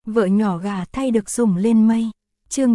Vợ nhỏ gà thay được sủng lên mây. Chương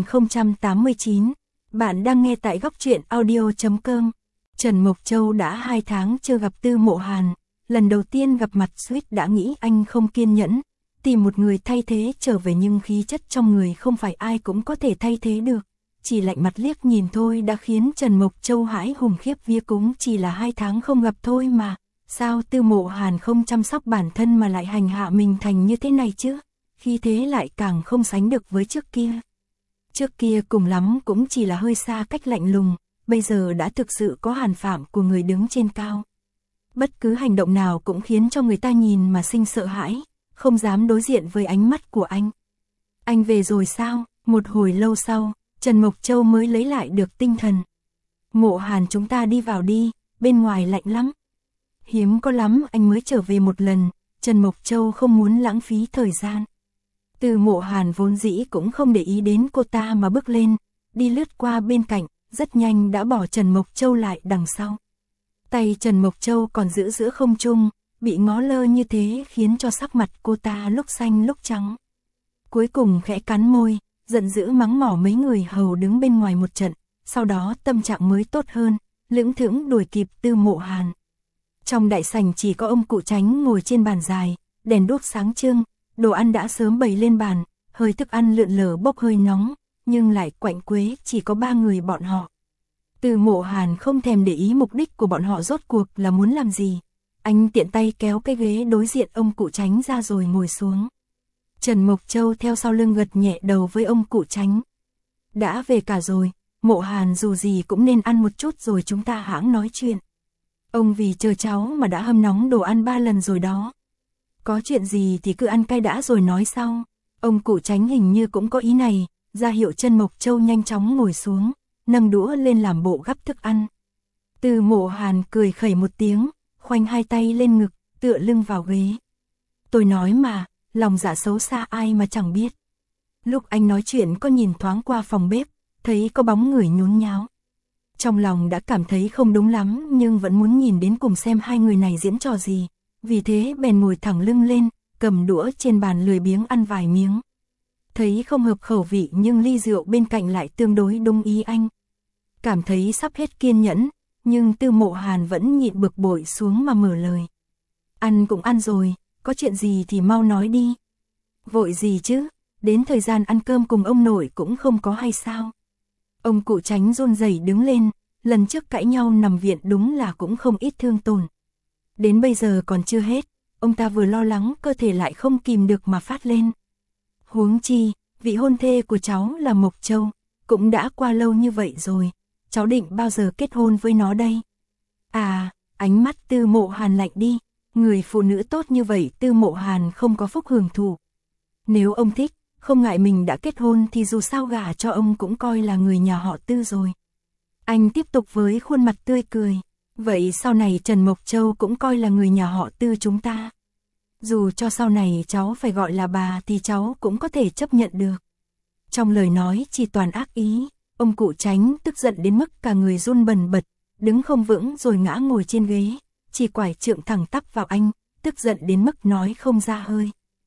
3089. Bạn đang nghe tại góc truyện audio.com. Trần Mộc Châu đã 2 tháng chưa gặp Tư Mộ Hàn, lần đầu tiên gặp mặt suýt đã nghĩ anh không kiên nhẫn, tìm một người thay thế trở về, nhưng khí chất trong người không phải ai cũng có thể thay thế được. Chỉ lạnh mặt liếc nhìn thôi đã khiến Trần Mộc Châu hãi hùng khiếp vía, cũng chỉ là 2 tháng không gặp thôi mà. Sao Tư Mộ Hàn không chăm sóc bản thân mà lại hành hạ mình thành như thế này chứ? Khi thế lại càng không sánh được với trước kia. Trước kia cùng lắm cũng chỉ là hơi xa cách lạnh lùng, bây giờ đã thực sự có hàn phạm của người đứng trên cao. Bất cứ hành động nào cũng khiến cho người ta nhìn mà sinh sợ hãi, không dám đối diện với ánh mắt của anh. Anh về rồi sao? Một hồi lâu sau, Trần Mộc Châu mới lấy lại được tinh thần. Mộ Hàn, chúng ta đi vào đi, bên ngoài lạnh lắm. Hiếm có lắm anh mới trở về một lần, Trần Mộc Châu không muốn lãng phí thời gian. Từ Mộ Hàn vốn dĩ cũng không để ý đến cô ta mà bước lên, đi lướt qua bên cạnh, rất nhanh đã bỏ Trần Mộc Châu lại đằng sau. Tay Trần Mộc Châu còn giữ giữa không trung, bị ngó lơ như thế khiến cho sắc mặt cô ta lúc xanh lúc trắng. Cuối cùng khẽ cắn môi, giận dữ mắng mỏ mấy người hầu đứng bên ngoài một trận, sau đó tâm trạng mới tốt hơn, lững thững đuổi kịp Tư Mộ Hàn. Trong đại sảnh chỉ có ông cụ Tránh ngồi trên bàn dài, đèn đuốc sáng trưng, đồ ăn đã sớm bày lên bàn, hơi thức ăn lượn lờ bốc hơi nóng, nhưng lại quạnh quế chỉ có 3 người bọn họ. Tư Mộ Hàn không thèm để ý mục đích của bọn họ rốt cuộc là muốn làm gì. Anh tiện tay kéo cái ghế đối diện ông cụ Tránh ra rồi ngồi xuống. Trần Mộc Châu theo sau lưng gật nhẹ đầu với ông cụ Tránh. Đã về cả rồi, Mộ Hàn dù gì cũng nên ăn một chút rồi chúng ta hãng nói chuyện. Ông vì chờ cháu mà đã hâm nóng đồ ăn 3 lần rồi đó. Có chuyện gì thì cứ ăn cay đã rồi nói sau. Ông cụ Tránh hình như cũng có ý này, ra hiệu Trần Mộc Châu nhanh chóng ngồi xuống, nâng đũa lên làm bộ gắp thức ăn. Tư Mộ Hàn cười khẩy một tiếng, khoanh 2 tay lên ngực, tựa lưng vào ghế. Tôi nói mà, lòng dạ xấu xa ai mà chẳng biết. Lúc anh nói chuyện có nhìn thoáng qua phòng bếp, thấy có bóng người nhốn nháo. Trong lòng đã cảm thấy không đúng lắm nhưng vẫn muốn nhìn đến cùng xem hai người này diễn trò gì. Vì thế bèn ngồi thẳng lưng lên, cầm đũa trên bàn lười biếng ăn vài miếng. Thấy không hợp khẩu vị nhưng ly rượu bên cạnh lại tương đối đúng ý anh. Cảm thấy sắp hết kiên nhẫn, nhưng Tư Mộ Hàn vẫn nhịn bực bội xuống mà mở lời. Ăn cũng ăn rồi, có chuyện gì thì mau nói đi. Vội gì chứ, đến thời gian ăn cơm cùng ông nội cũng không có hay sao. Ông cụ Tránh run rẩy đứng lên, lần trước cãi nhau nằm viện đúng là cũng không ít thương tổn. Đến bây giờ còn chưa hết, ông ta vừa lo lắng cơ thể lại không kìm được mà phát lên. Huống chi, vị hôn thê của cháu là Mộc Châu, cũng đã qua lâu như vậy rồi, cháu định bao giờ kết hôn với nó đây? À, ánh mắt Tư Mộ Hàn lạnh đi, người phụ nữ tốt như vậy Tư Mộ Hàn không có phúc hưởng thụ. Nếu ông thích, không ngại mình đã kết hôn thì dù sao gả cho ông cũng coi là người nhà họ Tư rồi. Anh tiếp tục với khuôn mặt tươi cười. Vậy sau này Trần Mộc Châu cũng coi là người nhà họ Tư chúng ta. Dù cho sau này cháu phải gọi là bà thì cháu cũng có thể chấp nhận được. Trong lời nói chỉ toàn ác ý, ông cụ Tránh tức giận đến mức cả người run bần bật, đứng không vững rồi ngã ngồi trên ghế, chỉ quải trượng thẳng tắp vào anh, tức giận đến mức nói không ra hơi.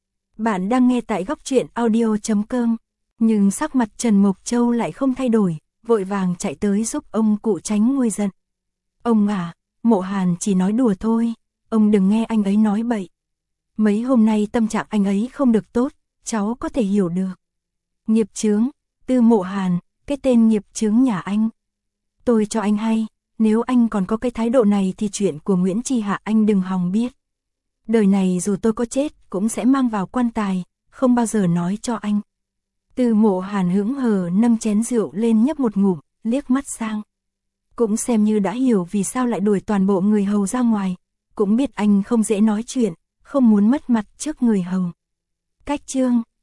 Bạn đang nghe tại góc truyện audio.com, nhưng sắc mặt Trần Mộc Châu lại không thay đổi, vội vàng chạy tới giúp ông cụ Tránh nguôi giận. Ông à, Mộ Hàn chỉ nói đùa thôi, ông đừng nghe anh ấy nói bậy. Mấy hôm nay tâm trạng anh ấy không được tốt, cháu có thể hiểu được. Nghiệp chướng, Tư Mộ Hàn, cái tên nghiệp chướng nhà anh. Tôi cho anh hay, nếu anh còn có cái thái độ này thì chuyện của Nguyễn Tri Hạ anh đừng hòng biết. Đời này dù tôi có chết cũng sẽ mang vào quan tài, không bao giờ nói cho anh. Tư Mộ Hàn hững hờ nâng chén rượu lên nhấp một ngụm, liếc mắt sang. Cũng xem như đã hiểu vì sao lại đuổi toàn bộ người hầu ra ngoài, cũng biết anh không dễ nói chuyện, không muốn mất mặt trước người hầu. Cách chương